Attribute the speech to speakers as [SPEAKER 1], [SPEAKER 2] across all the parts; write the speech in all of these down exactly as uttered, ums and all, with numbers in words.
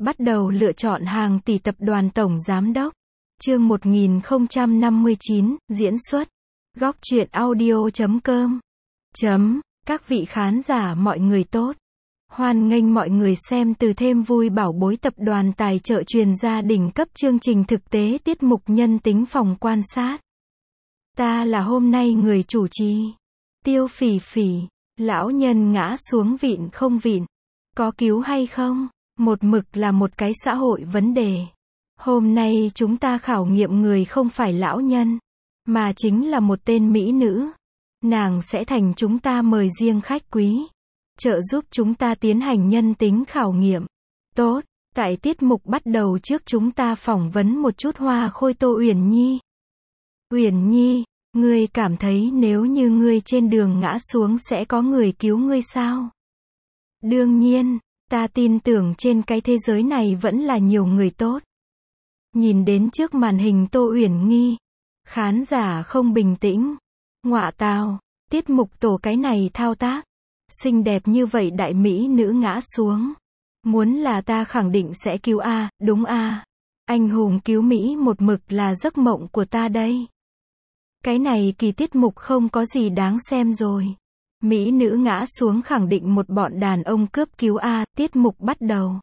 [SPEAKER 1] Bắt đầu lựa chọn hàng tỷ tập đoàn tổng giám đốc. Chương một nghìn không trăm năm mươi chín, diễn xuất. Góc truyện audio chấm com. Chấm. Các vị khán giả mọi người tốt. Hoan nghênh mọi người xem từ thêm vui bảo bối tập đoàn tài trợ truyền gia đỉnh cấp chương trình thực tế tiết mục nhân tính phòng quan sát. Ta là hôm nay người chủ trì. Tiêu Phỉ Phỉ. Lão nhân ngã xuống vịn không vịn. Có cứu hay không? Một mực là một cái xã hội vấn đề. Hôm nay chúng ta khảo nghiệm người không phải lão nhân, mà chính là một tên mỹ nữ. Nàng sẽ thành chúng ta mời riêng khách quý, trợ giúp chúng ta tiến hành nhân tính khảo nghiệm. Tốt, tại tiết mục bắt đầu trước chúng ta phỏng vấn một chút Hoa Khôi Tô Uyển Nhi. Uyển Nhi, ngươi cảm thấy nếu như ngươi trên đường ngã xuống sẽ có người cứu ngươi sao? Đương nhiên, ta tin tưởng trên cái thế giới này vẫn là nhiều người tốt. Nhìn đến trước màn hình Tô Uyển Nhi, khán giả không bình tĩnh. Ngọa tào, tiết mục tổ cái này thao tác. Xinh đẹp như vậy đại mỹ nữ ngã xuống. Muốn là ta khẳng định sẽ cứu a, đúng a. Anh hùng cứu Mỹ một mực là giấc mộng của ta đây. Cái này kỳ tiết mục không có gì đáng xem rồi. Mỹ nữ ngã xuống khẳng định một bọn đàn ông cướp cứu a, tiết mục bắt đầu.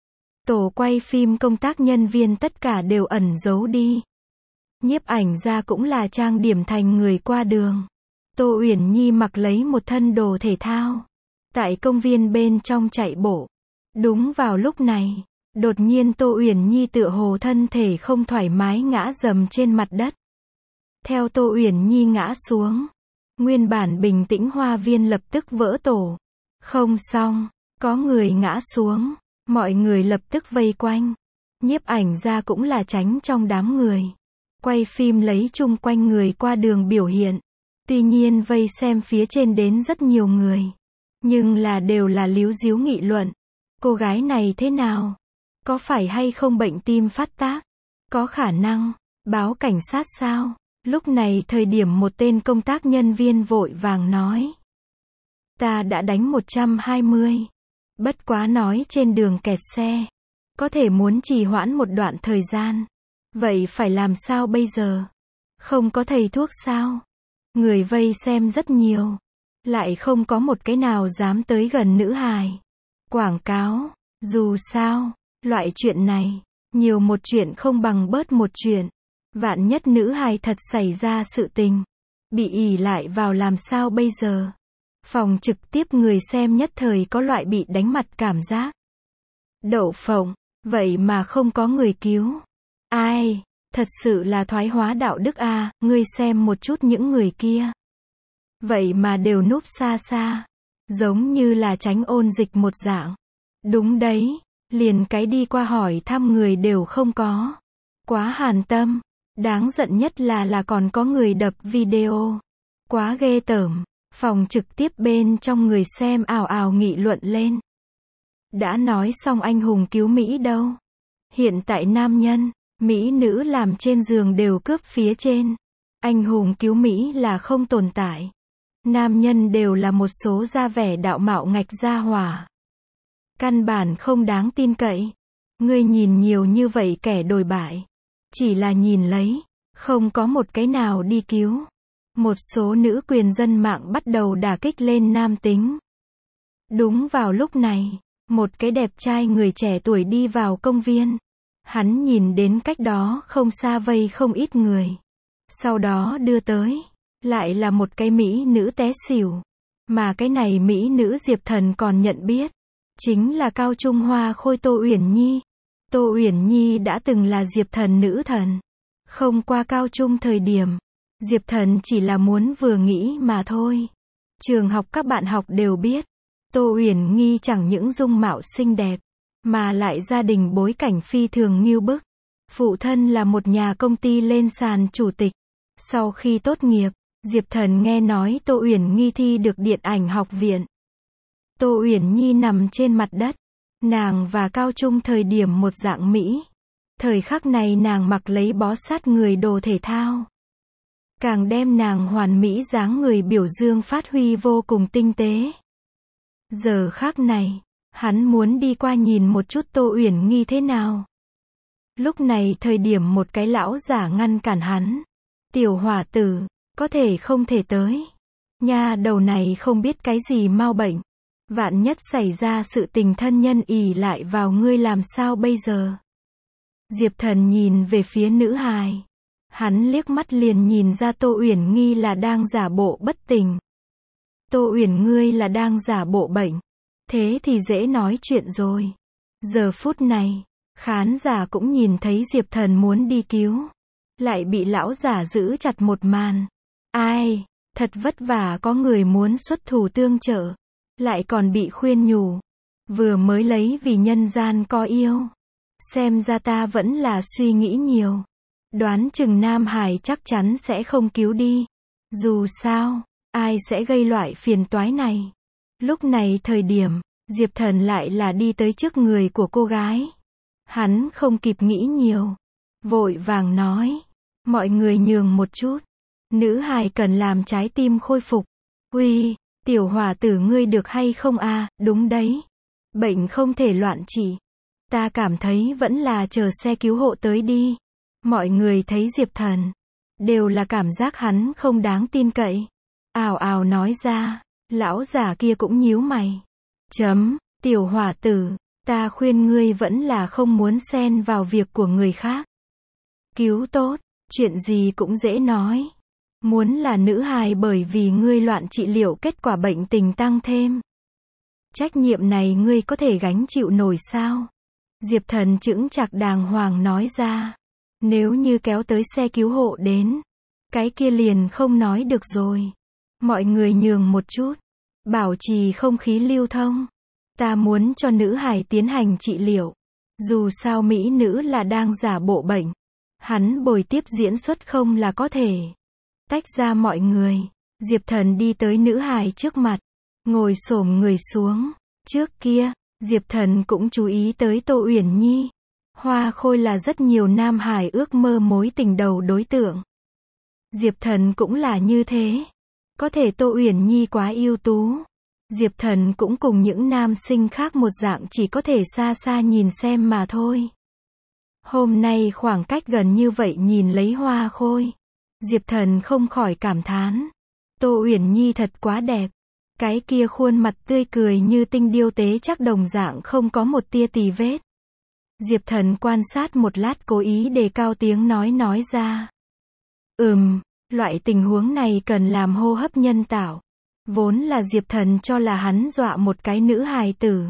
[SPEAKER 1] Tổ quay phim công tác nhân viên tất cả đều ẩn giấu đi. Nhiếp ảnh ra cũng là trang điểm thành người qua đường. Tô Uyển Nhi mặc lấy một thân đồ thể thao. Tại công viên bên trong chạy bộ. Đúng vào lúc này, đột nhiên Tô Uyển Nhi tựa hồ thân thể không thoải mái ngã dầm trên mặt đất. Theo Tô Uyển Nhi ngã xuống, nguyên bản bình tĩnh hoa viên lập tức vỡ tổ. Không xong, có người ngã xuống, mọi người lập tức vây quanh. Nhiếp ảnh ra cũng là tránh trong đám người. Quay phim lấy chung quanh người qua đường biểu hiện. Tuy nhiên vây xem phía trên đến rất nhiều người. Nhưng là đều là líu díu nghị luận. Cô gái này thế nào? Có phải hay không bệnh tim phát tác? Có khả năng báo cảnh sát sao? Lúc này thời điểm một tên công tác nhân viên vội vàng nói. Ta đã đánh một trăm hai mươi. Bất quá nói trên đường kẹt xe. Có thể muốn trì hoãn một đoạn thời gian. Vậy phải làm sao bây giờ? Không có thầy thuốc sao? Người vây xem rất nhiều. Lại không có một cái nào dám tới gần nữ hài. Quảng cáo. Dù sao, loại chuyện này, nhiều một chuyện không bằng bớt một chuyện. Vạn nhất nữ hài thật xảy ra sự tình. Bị ỷ lại vào làm sao bây giờ? Phòng trực tiếp người xem nhất thời có loại bị đánh mặt cảm giác. Đậu phộng, vậy mà không có người cứu. Ai, thật sự là thoái hóa đạo đức a, à, ngươi xem một chút những người kia. Vậy mà đều núp xa xa. Giống như là tránh ôn dịch một dạng. Đúng đấy, liền cái đi qua hỏi thăm người đều không có. Quá hàn tâm. Đáng giận nhất là là còn có người đập video. Quá ghê tởm. Phòng trực tiếp bên trong người xem ào ào nghị luận lên. Đã nói xong anh hùng cứu Mỹ đâu. Hiện tại nam nhân, Mỹ nữ làm trên giường đều cướp phía trên. Anh hùng cứu Mỹ là không tồn tại. Nam nhân đều là một số da vẻ đạo mạo ngạch gia hỏa. Căn bản không đáng tin cậy. Ngươi nhìn nhiều như vậy kẻ đồi bại. Chỉ là nhìn lấy, không có một cái nào đi cứu. Một số nữ quyền dân mạng bắt đầu đả kích lên nam tính. Đúng vào lúc này, một cái đẹp trai người trẻ tuổi đi vào công viên. Hắn nhìn đến cách đó không xa vây không ít người. Sau đó đưa tới, lại là một cái mỹ nữ té xỉu. Mà cái này mỹ nữ Diệp Thần còn nhận biết. Chính là Cao Trung Hoa Khôi Tô Uyển Nhi. Tô Uyển Nhi đã từng là Diệp Thần nữ thần. Không qua cao trung thời điểm. Diệp Thần chỉ là muốn vừa nghĩ mà thôi. Trường học các bạn học đều biết. Tô Uyển Nhi chẳng những dung mạo xinh đẹp. Mà lại gia đình bối cảnh phi thường ngưu bức. Phụ thân là một nhà công ty lên sàn chủ tịch. Sau khi tốt nghiệp, Diệp Thần nghe nói Tô Uyển Nhi thi được điện ảnh học viện. Tô Uyển Nhi nằm trên mặt đất. Nàng và Cao Trung thời điểm một dạng Mỹ. Thời khắc này nàng mặc lấy bó sát người đồ thể thao. Càng đem nàng hoàn mỹ dáng người biểu dương phát huy vô cùng tinh tế. Giờ khắc này, Hắn muốn đi qua nhìn một chút Tô Uyển Nghi thế nào. Lúc này thời điểm một cái lão giả ngăn cản hắn. Tiểu hỏa tử, có thể không thể tới. Nha đầu này không biết cái gì mau bệnh. Vạn nhất xảy ra sự tình thân nhân ỷ lại vào ngươi làm sao bây giờ? Diệp Thần nhìn về phía nữ hài. Hắn liếc mắt liền nhìn ra Tô Uyển Nghi là đang giả bộ bất tỉnh. Tô Uyển ngươi là đang giả bộ bệnh. Thế thì dễ nói chuyện rồi. Giờ phút này, khán giả cũng nhìn thấy Diệp Thần muốn đi cứu. Lại bị lão giả giữ chặt một màn. Ai, thật vất vả có người muốn xuất thủ tương trợ. Lại còn bị khuyên nhủ. Vừa mới lấy vì nhân gian có yêu. Xem ra ta vẫn là suy nghĩ nhiều. Đoán chừng Nam Hải chắc chắn sẽ không cứu đi. Dù sao, ai sẽ gây loại phiền toái này. Lúc này thời điểm, Diệp Thần lại là đi tới trước người của cô gái. Hắn không kịp nghĩ nhiều. Vội vàng nói. Mọi người nhường một chút. Nữ hài cần làm trái tim khôi phục. Uy, tiểu hỏa tử ngươi được hay không a? À? Đúng đấy. Bệnh không thể loạn trị. Ta cảm thấy vẫn là chờ xe cứu hộ tới đi. Mọi người thấy Diệp Thần. Đều là cảm giác hắn không đáng tin cậy. Ào ào nói ra. Lão giả kia cũng nhíu mày. Chấm, tiểu hỏa tử. Ta khuyên ngươi vẫn là không muốn xen vào việc của người khác. Cứu tốt. Chuyện gì cũng dễ nói. Muốn là nữ hài bởi vì ngươi loạn trị liệu kết quả bệnh tình tăng thêm. Trách nhiệm này ngươi có thể gánh chịu nổi sao? Diệp Thần chững chạc đàng hoàng nói ra. Nếu như kéo tới xe cứu hộ đến. Cái kia liền không nói được rồi. Mọi người nhường một chút. Bảo trì không khí lưu thông. Ta muốn cho nữ hài tiến hành trị liệu. Dù sao mỹ nữ là đang giả bộ bệnh. Hắn bồi tiếp diễn xuất không là có thể. Tách ra mọi người. Diệp Thần đi tới nữ hài trước mặt. Ngồi xổm người xuống. Trước kia, Diệp Thần cũng chú ý tới Tô Uyển Nhi. Hoa khôi là rất nhiều nam hải ước mơ mối tình đầu đối tượng. Diệp Thần cũng là như thế. Có thể Tô Uyển Nhi quá ưu tú. Diệp Thần cũng cùng những nam sinh khác một dạng chỉ có thể xa xa nhìn xem mà thôi. Hôm nay khoảng cách gần như vậy nhìn lấy hoa khôi. Diệp Thần không khỏi cảm thán. Tô Uyển Nhi thật quá đẹp. Cái kia khuôn mặt tươi cười như tinh điêu tế chắc đồng dạng không có một tia tì vết. Diệp Thần quan sát một lát cố ý đề cao tiếng nói nói ra. Ừm, loại tình huống này cần làm hô hấp nhân tạo. Vốn là Diệp Thần cho là hắn dọa một cái nữ hài tử.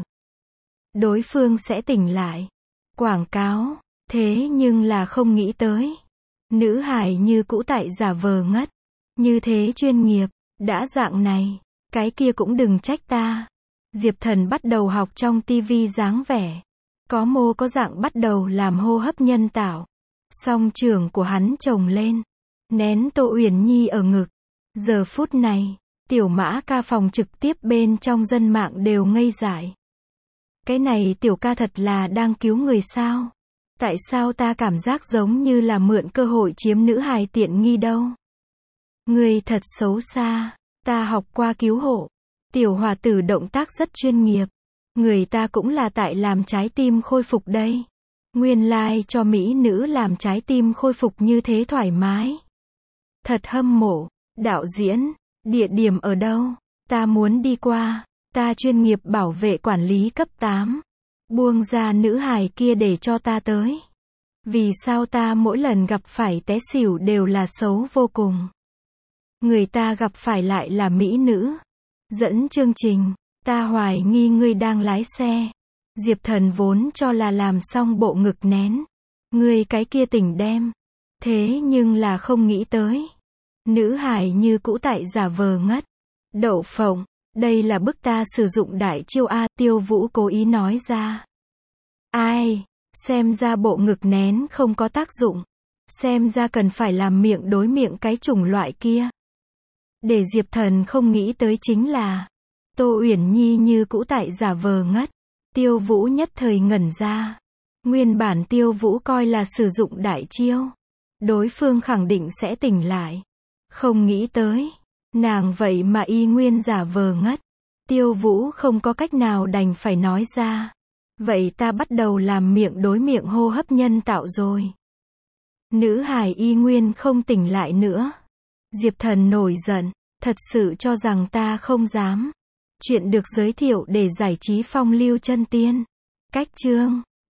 [SPEAKER 1] Đối phương sẽ tỉnh lại. Quảng cáo, thế nhưng là không nghĩ tới. Nữ hài như cũ tại giả vờ ngất. Như thế chuyên nghiệp, đã dạng này. Cái kia cũng đừng trách ta. Diệp Thần bắt đầu học trong tivi dáng vẻ. Có mô có dạng bắt đầu làm hô hấp nhân tạo. Song trưởng của hắn chồng lên. Nén Tô Uyển Nhi ở ngực. Giờ phút này, tiểu mã ca phòng trực tiếp bên trong dân mạng đều ngây dại. Cái này tiểu ca thật là đang cứu người sao? Tại sao ta cảm giác giống như là mượn cơ hội chiếm nữ hài tiện nghi đâu? Người thật xấu xa. Ta học qua cứu hộ. Tiểu hòa tử động tác rất chuyên nghiệp. Người ta cũng là tại làm trái tim khôi phục đây. Nguyên lai like cho mỹ nữ làm trái tim khôi phục như thế thoải mái. Thật hâm mộ. Đạo diễn, địa điểm ở đâu? Ta muốn đi qua. Ta chuyên nghiệp bảo vệ quản lý cấp tám. Buông ra nữ hài kia để cho ta tới. Vì sao ta mỗi lần gặp phải té xỉu đều là xấu vô cùng. Người ta gặp phải lại là mỹ nữ. Dẫn chương trình, ta hoài nghi ngươi đang lái xe. Diệp Thần vốn cho là làm xong bộ ngực nén. Ngươi cái kia tỉnh đem. Thế nhưng là không nghĩ tới. Nữ hài như cũ tại giả vờ ngất. Đậu phộng, đây là bức ta sử dụng đại chiêu A. Tiêu Vũ cố ý nói ra. Ai, xem ra bộ ngực nén không có tác dụng. Xem ra cần phải làm miệng đối miệng cái chủng loại kia. Để Diệp Thần không nghĩ tới chính là Tô Uyển Nhi như cũ tại giả vờ ngất. Tiêu Vũ nhất thời ngẩn ra. Nguyên bản Tiêu Vũ coi là sử dụng đại chiêu. Đối phương khẳng định sẽ tỉnh lại. Không nghĩ tới. Nàng vậy mà y nguyên giả vờ ngất. Tiêu Vũ không có cách nào đành phải nói ra. Vậy ta bắt đầu làm miệng đối miệng hô hấp nhân tạo rồi. Nữ hài y nguyên không tỉnh lại nữa. Diệp Thần nổi giận, thật sự cho rằng ta không dám. Chuyện được giới thiệu để giải trí phong lưu chân tiên. Cách chương